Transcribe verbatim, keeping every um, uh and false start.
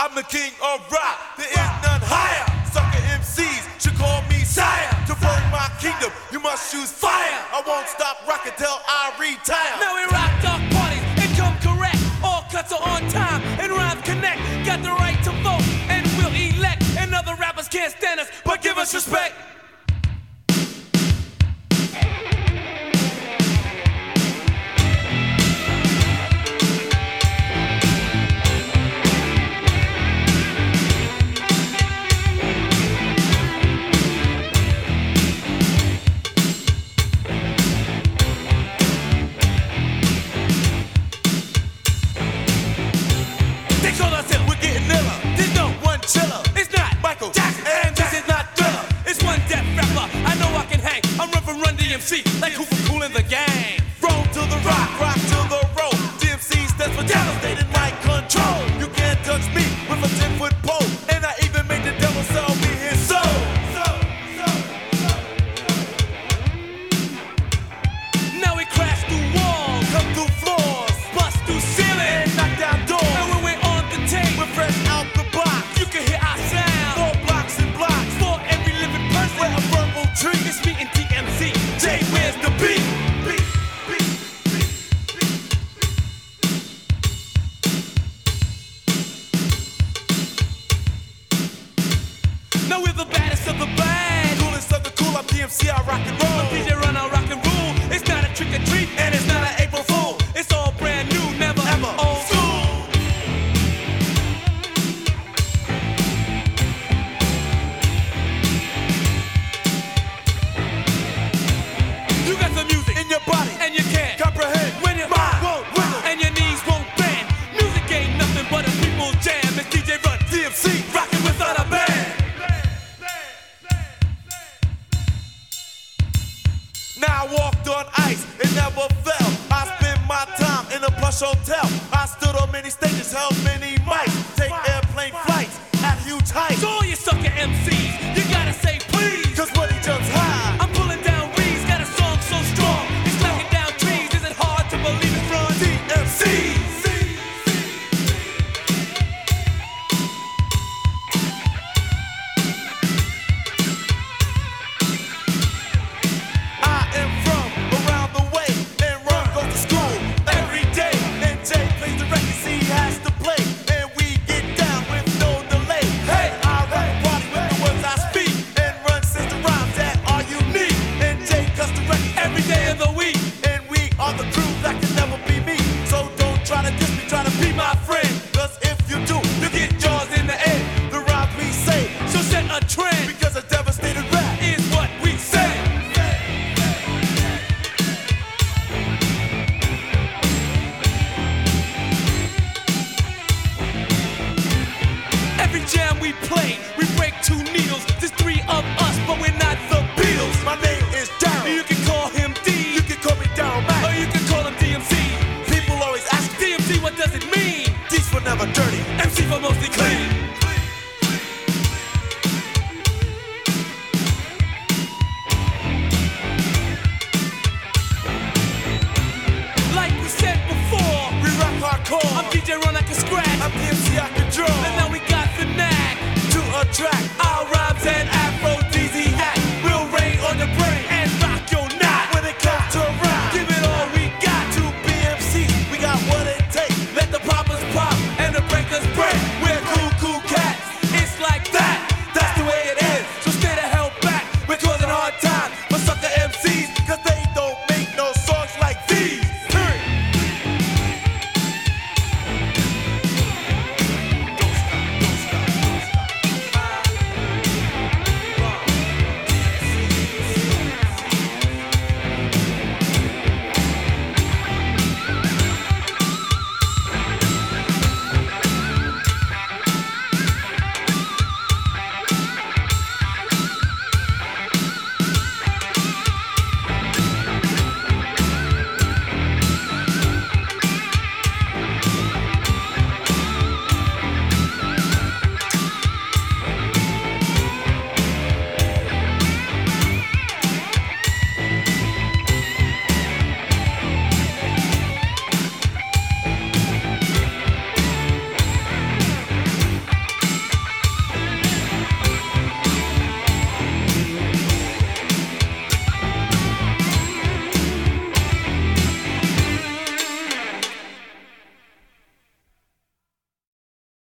I'm the king of rock, there is none higher. Sucker M Cs should call me sire. To burn my kingdom, you must choose fire. I won't stop rocking till I retire. Now we rock dark parties and come correct. All cuts are on time and rhymes connect. Got the right to vote and we'll elect. And other rappers can't stand us, but give us respect. Chiller. It's not Michael Jackson, and this is not Thriller. It's one deaf rapper. I know I can hang. I'm run from Run D M C like Cooper Cool in the gang. Roll to the rock, rock to the roll. D M C stands for devastating mic control. You can't touch me with a ten foot pole, and I even made the devil sell me his soul. So, so, so, so. Now we crash through walls, Come through floors, bust through ceilings, and knock down doors. and when we're on the tape, We're fresh out the box. you can hear our sound. Four blocks and blocks. For every living person, We're a verbal tree. it's me and D M C. Jay, where's the beat? Beat, beat, beat, beat. Now we're the baddest of the bad. Coolest of the cool, I'm D M C, I rock and roll. D J run on rock and roll. It's not a trick or treat, and it's not an April Fool. It's all brand new, never Ever. old school. You got the music In your body, and you can't comprehend. when your Mind won't wiggle. and your knees won't bend. Music ain't nothing but a people's jam. It's D J Run, D M C, rocking without a band. Now I walked on ice, it never fell. I spent my time in a plush hotel. I stood on many stages, held many mics. Take airplane flights at huge heights. So all you sucker M Cs, you gotta say please. Cause when he jumps high, I'm pulling down reeds, got a song so strong. It's knocking down trees, is it hard to believe it's wrong? D M C. I am from around the way, and Ron goes to school every day. And Jay plays the records he has to play, and we get down with no delay. Hey, I rap party with the words I speak, and Run says the rhymes that are unique. And Jay cuts the records Every day of the week, and we are the crew that can never be me. So don't try to diss me, try to be my friend. Cause if you do, you get yours in the end. The rhymes we say, so set a trend, because a devastated rap. is what we say. Every jam we play, we break two needles. There's three of us, but we're not the Beatles. My name is Daryl. You can call him D, You can call me Daryl or Mack. you can call him D M C. People always ask, D M C, what does it mean? D's for never dirty. M C for mostly clean.